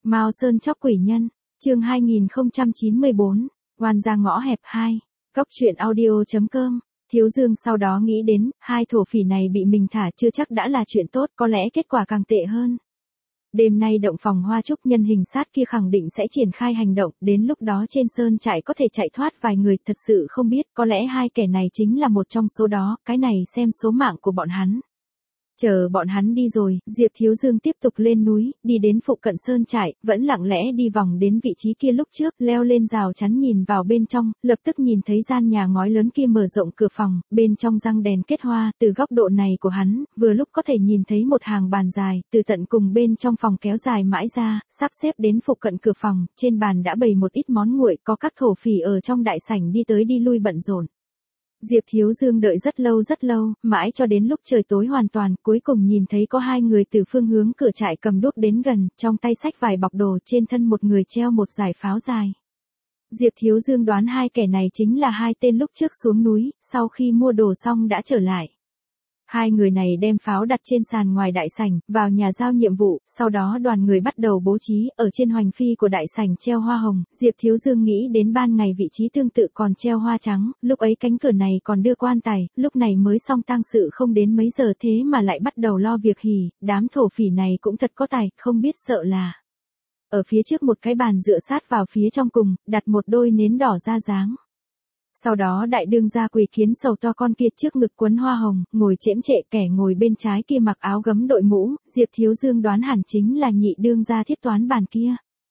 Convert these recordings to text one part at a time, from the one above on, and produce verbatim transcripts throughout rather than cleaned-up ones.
Mao Sơn chóc quỷ nhân, chương hai nghìn không trăm chín mươi bốn, oan ra ngõ hẹp hai, cóc truyện audio chấm com. Thiếu Dương sau đó nghĩ đến, hai thổ phỉ này bị mình thả chưa chắc đã là chuyện tốt, có lẽ kết quả càng tệ hơn. Đêm nay động phòng hoa trúc nhân hình sát kia khẳng định sẽ triển khai hành động, đến lúc đó trên sơn trại có thể chạy thoát vài người, thật sự không biết, có lẽ hai kẻ này chính là một trong số đó, cái này xem số mạng của bọn hắn. Chờ bọn hắn đi rồi, Diệp Thiếu Dương tiếp tục lên núi, đi đến phụ cận sơn trại, vẫn lặng lẽ đi vòng đến vị trí kia lúc trước, leo lên rào chắn nhìn vào bên trong, lập tức nhìn thấy gian nhà ngói lớn kia mở rộng cửa phòng, bên trong răng đèn kết hoa, từ góc độ này của hắn, vừa lúc có thể nhìn thấy một hàng bàn dài, từ tận cùng bên trong phòng kéo dài mãi ra, sắp xếp đến phụ cận cửa phòng, trên bàn đã bày một ít món nguội, có các thổ phỉ ở trong đại sảnh đi tới đi lui bận rộn. Diệp Thiếu Dương đợi rất lâu rất lâu, mãi cho đến lúc trời tối hoàn toàn, cuối cùng nhìn thấy có hai người từ phương hướng cửa trại cầm đuốc đến gần, trong tay xách vài bọc đồ, trên thân một người treo một dải pháo dài. Diệp Thiếu Dương đoán hai kẻ này chính là hai tên lúc trước xuống núi, sau khi mua đồ xong đã trở lại. Hai người này đem pháo đặt trên sàn ngoài đại sảnh, vào nhà giao nhiệm vụ, sau đó đoàn người bắt đầu bố trí, ở trên hoành phi của đại sảnh treo hoa hồng, Diệp Thiếu Dương nghĩ đến ban ngày vị trí tương tự còn treo hoa trắng, lúc ấy cánh cửa này còn đưa quan tài, lúc này mới xong tang sự không đến mấy giờ thế mà lại bắt đầu lo việc hỉ, đám thổ phỉ này cũng thật có tài, không biết sợ là. Ở phía trước một cái bàn dựa sát vào phía trong cùng, đặt một đôi nến đỏ ra dáng. Sau đó đại đương gia quỳ kiến sầu to con kia trước ngực quấn hoa hồng, ngồi chễm trệ, kẻ ngồi bên trái kia mặc áo gấm đội mũ, Diệp Thiếu Dương đoán hẳn chính là nhị đương gia thiết toán bàn kia.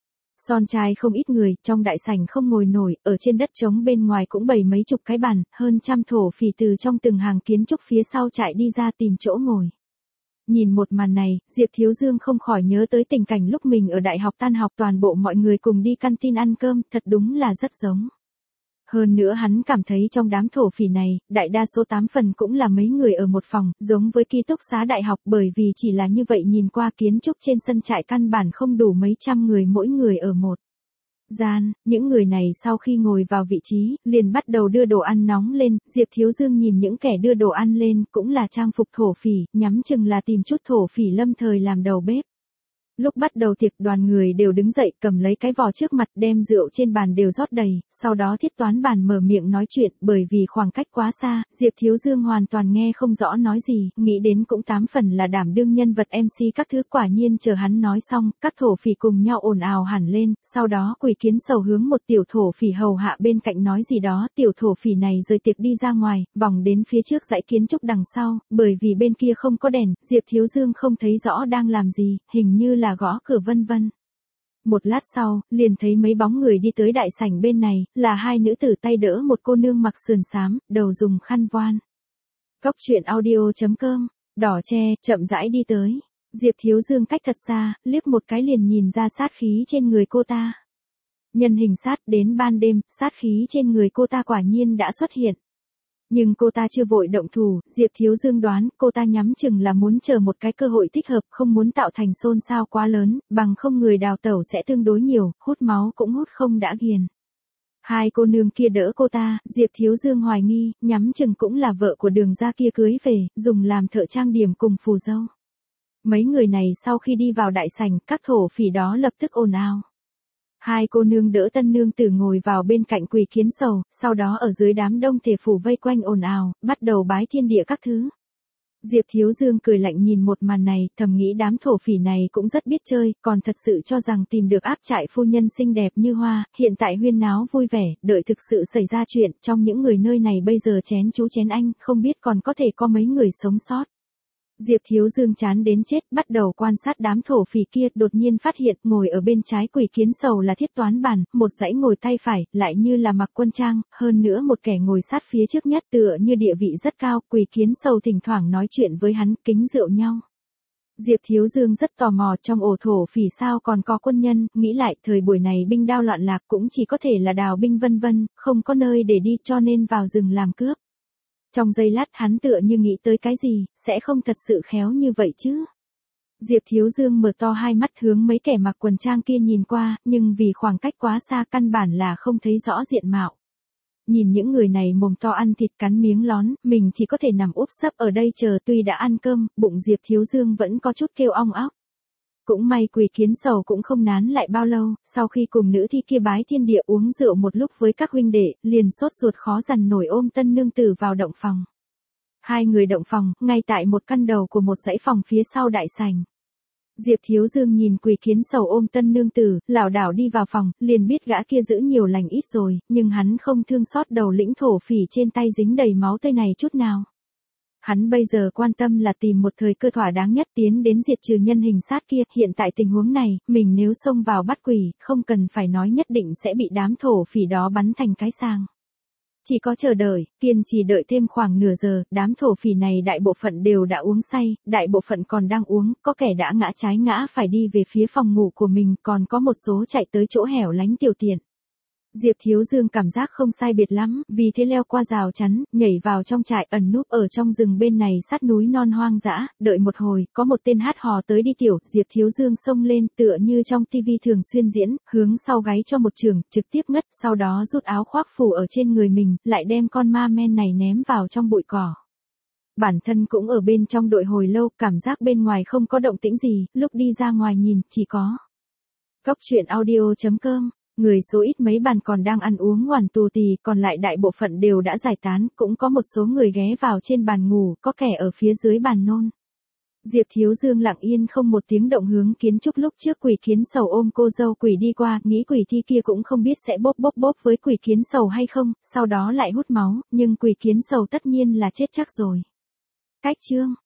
Son trai không ít người, trong đại sảnh không ngồi nổi, ở trên đất trống bên ngoài cũng bày mấy chục cái bàn, hơn trăm thổ phỉ từ trong từng hàng kiến trúc phía sau chạy đi ra tìm chỗ ngồi. Nhìn một màn này, Diệp Thiếu Dương không khỏi nhớ tới tình cảnh lúc mình ở đại học tan học toàn bộ mọi người cùng đi canteen ăn cơm, thật đúng là rất giống. Hơn nữa hắn cảm thấy trong đám thổ phỉ này, đại đa số tám phần cũng là mấy người ở một phòng, giống với ký túc xá đại học, bởi vì chỉ là như vậy nhìn qua kiến trúc trên sân trại căn bản không đủ mấy trăm người mỗi người ở một gian. Những người này sau khi ngồi vào vị trí, liền bắt đầu đưa đồ ăn nóng lên, Diệp Thiếu Dương nhìn những kẻ đưa đồ ăn lên, cũng là trang phục thổ phỉ, nhắm chừng là tìm chút thổ phỉ lâm thời làm đầu bếp. Lúc bắt đầu tiệc đoàn người đều đứng dậy cầm lấy cái vò trước mặt đem rượu trên bàn đều rót đầy, sau đó thiết toán bàn mở miệng nói chuyện bởi vì khoảng cách quá xa, Diệp Thiếu Dương hoàn toàn nghe không rõ nói gì, nghĩ đến cũng tám phần là đảm đương nhân vật em xê các thứ quả nhiên chờ hắn nói xong, các thổ phỉ cùng nhau ồn ào hẳn lên, sau đó quỳ kiến sầu hướng một tiểu thổ phỉ hầu hạ bên cạnh nói gì đó, tiểu thổ phỉ này rời tiệc đi ra ngoài, vòng đến phía trước dãy kiến trúc đằng sau, bởi vì bên kia không có đèn, Diệp Thiếu Dương không thấy rõ đang làm gì, hình như là là gõ cửa vân vân. Một lát sau, liền thấy mấy bóng người đi tới đại sảnh bên này, là hai nữ tử tay đỡ một cô nương mặc sườn xám, đầu dùng khăn voan. Cóc truyện audio chấm com, đỏ tre, chậm rãi đi tới. Diệp Thiếu Dương cách thật xa, liếc một cái liền nhìn ra sát khí trên người cô ta. Nhân hình sát đến ban đêm, sát khí trên người cô ta quả nhiên đã xuất hiện. Nhưng cô ta chưa vội động thủ, Diệp Thiếu Dương đoán cô ta nhắm chừng là muốn chờ một cái cơ hội thích hợp, không muốn tạo thành xôn xao quá lớn, bằng không người đào tẩu sẽ tương đối nhiều, hút máu cũng hút không đã ghiền. Hai cô nương kia đỡ cô ta, Diệp Thiếu Dương hoài nghi, nhắm chừng cũng là vợ của Đường gia kia cưới về, dùng làm thợ trang điểm cùng phù dâu. Mấy người này sau khi đi vào đại sảnh, các thổ phỉ đó lập tức ồn ào. Hai cô nương đỡ tân nương tử ngồi vào bên cạnh quỳ kiến sầu, sau đó ở dưới đám đông thể phủ vây quanh ồn ào, bắt đầu bái thiên địa các thứ. Diệp Thiếu Dương cười lạnh nhìn một màn này, thầm nghĩ đám thổ phỉ này cũng rất biết chơi, còn thật sự cho rằng tìm được áp trại phu nhân xinh đẹp như hoa, hiện tại huyên náo vui vẻ, đợi thực sự xảy ra chuyện, trong những người nơi này bây giờ chén chú chén anh, không biết còn có thể có mấy người sống sót. Diệp Thiếu Dương chán đến chết, bắt đầu quan sát đám thổ phỉ kia, đột nhiên phát hiện, ngồi ở bên trái quỳ kiến sầu là thiết toán bàn, một dãy ngồi tay phải, lại như là mặc quân trang, hơn nữa một kẻ ngồi sát phía trước nhất tựa như địa vị rất cao, quỳ kiến sầu thỉnh thoảng nói chuyện với hắn, kính rượu nhau. Diệp Thiếu Dương rất tò mò trong ổ thổ phỉ sao còn có quân nhân, nghĩ lại thời buổi này binh đao loạn lạc cũng chỉ có thể là đào binh vân vân, không có nơi để đi cho nên vào rừng làm cướp. Trong giây lát hắn tựa như nghĩ tới cái gì, sẽ không thật sự khéo như vậy chứ. Diệp Thiếu Dương mở to hai mắt hướng mấy kẻ mặc quần trang kia nhìn qua, nhưng vì khoảng cách quá xa căn bản là không thấy rõ diện mạo. Nhìn những người này mồm to ăn thịt cắn miếng lón, mình chỉ có thể nằm úp sấp ở đây chờ, tuy đã ăn cơm, bụng Diệp Thiếu Dương vẫn có chút kêu ong óc. Cũng may Quỷ Kiến Sầu cũng không nán lại bao lâu, sau khi cùng nữ thi kia bái thiên địa uống rượu một lúc với các huynh đệ, liền sốt ruột khó dằn nổi ôm tân nương tử vào động phòng. Hai người động phòng, ngay tại một căn đầu của một dãy phòng phía sau đại sảnh. Diệp Thiếu Dương nhìn Quỷ Kiến Sầu ôm tân nương tử, lảo đảo đi vào phòng, liền biết gã kia giữ nhiều lành ít rồi, nhưng hắn không thương xót đầu lĩnh thổ phỉ trên tay dính đầy máu tươi này chút nào. Hắn bây giờ quan tâm là tìm một thời cơ thỏa đáng nhất tiến đến diệt trừ nhân hình sát kia, hiện tại tình huống này, mình nếu xông vào bắt quỷ, không cần phải nói nhất định sẽ bị đám thổ phỉ đó bắn thành cái sang. Chỉ có chờ đợi, kiên trì đợi thêm khoảng nửa giờ, đám thổ phỉ này đại bộ phận đều đã uống say, đại bộ phận còn đang uống, có kẻ đã ngã trái ngã phải đi về phía phòng ngủ của mình, còn có một số chạy tới chỗ hẻo lánh tiểu tiện. Diệp Thiếu Dương cảm giác không sai biệt lắm, vì thế leo qua rào chắn, nhảy vào trong trại ẩn núp ở trong rừng bên này sát núi non hoang dã, đợi một hồi, có một tên hát hò tới đi tiểu, Diệp Thiếu Dương xông lên tựa như trong tivi thường xuyên diễn, hướng sau gáy cho một trường, trực tiếp ngất, sau đó rút áo khoác phủ ở trên người mình, lại đem con ma men này ném vào trong bụi cỏ. Bản thân cũng ở bên trong đội hồi lâu, cảm giác bên ngoài không có động tĩnh gì, lúc đi ra ngoài nhìn, chỉ có Cốc truyện audio chấm com. Người số ít mấy bàn còn đang ăn uống ngoằn tù tì, còn lại đại bộ phận đều đã giải tán, cũng có một số người ghé vào trên bàn ngủ, có kẻ ở phía dưới bàn nôn. Diệp Thiếu Dương lặng yên không một tiếng động hướng Kiến Trúc lúc trước Quỷ Kiến Sầu ôm cô dâu quỷ đi qua, nghĩ quỷ thi kia cũng không biết sẽ bóp bóp bóp với Quỷ Kiến Sầu hay không, sau đó lại hút máu, nhưng Quỷ Kiến Sầu tất nhiên là chết chắc rồi. Cách chương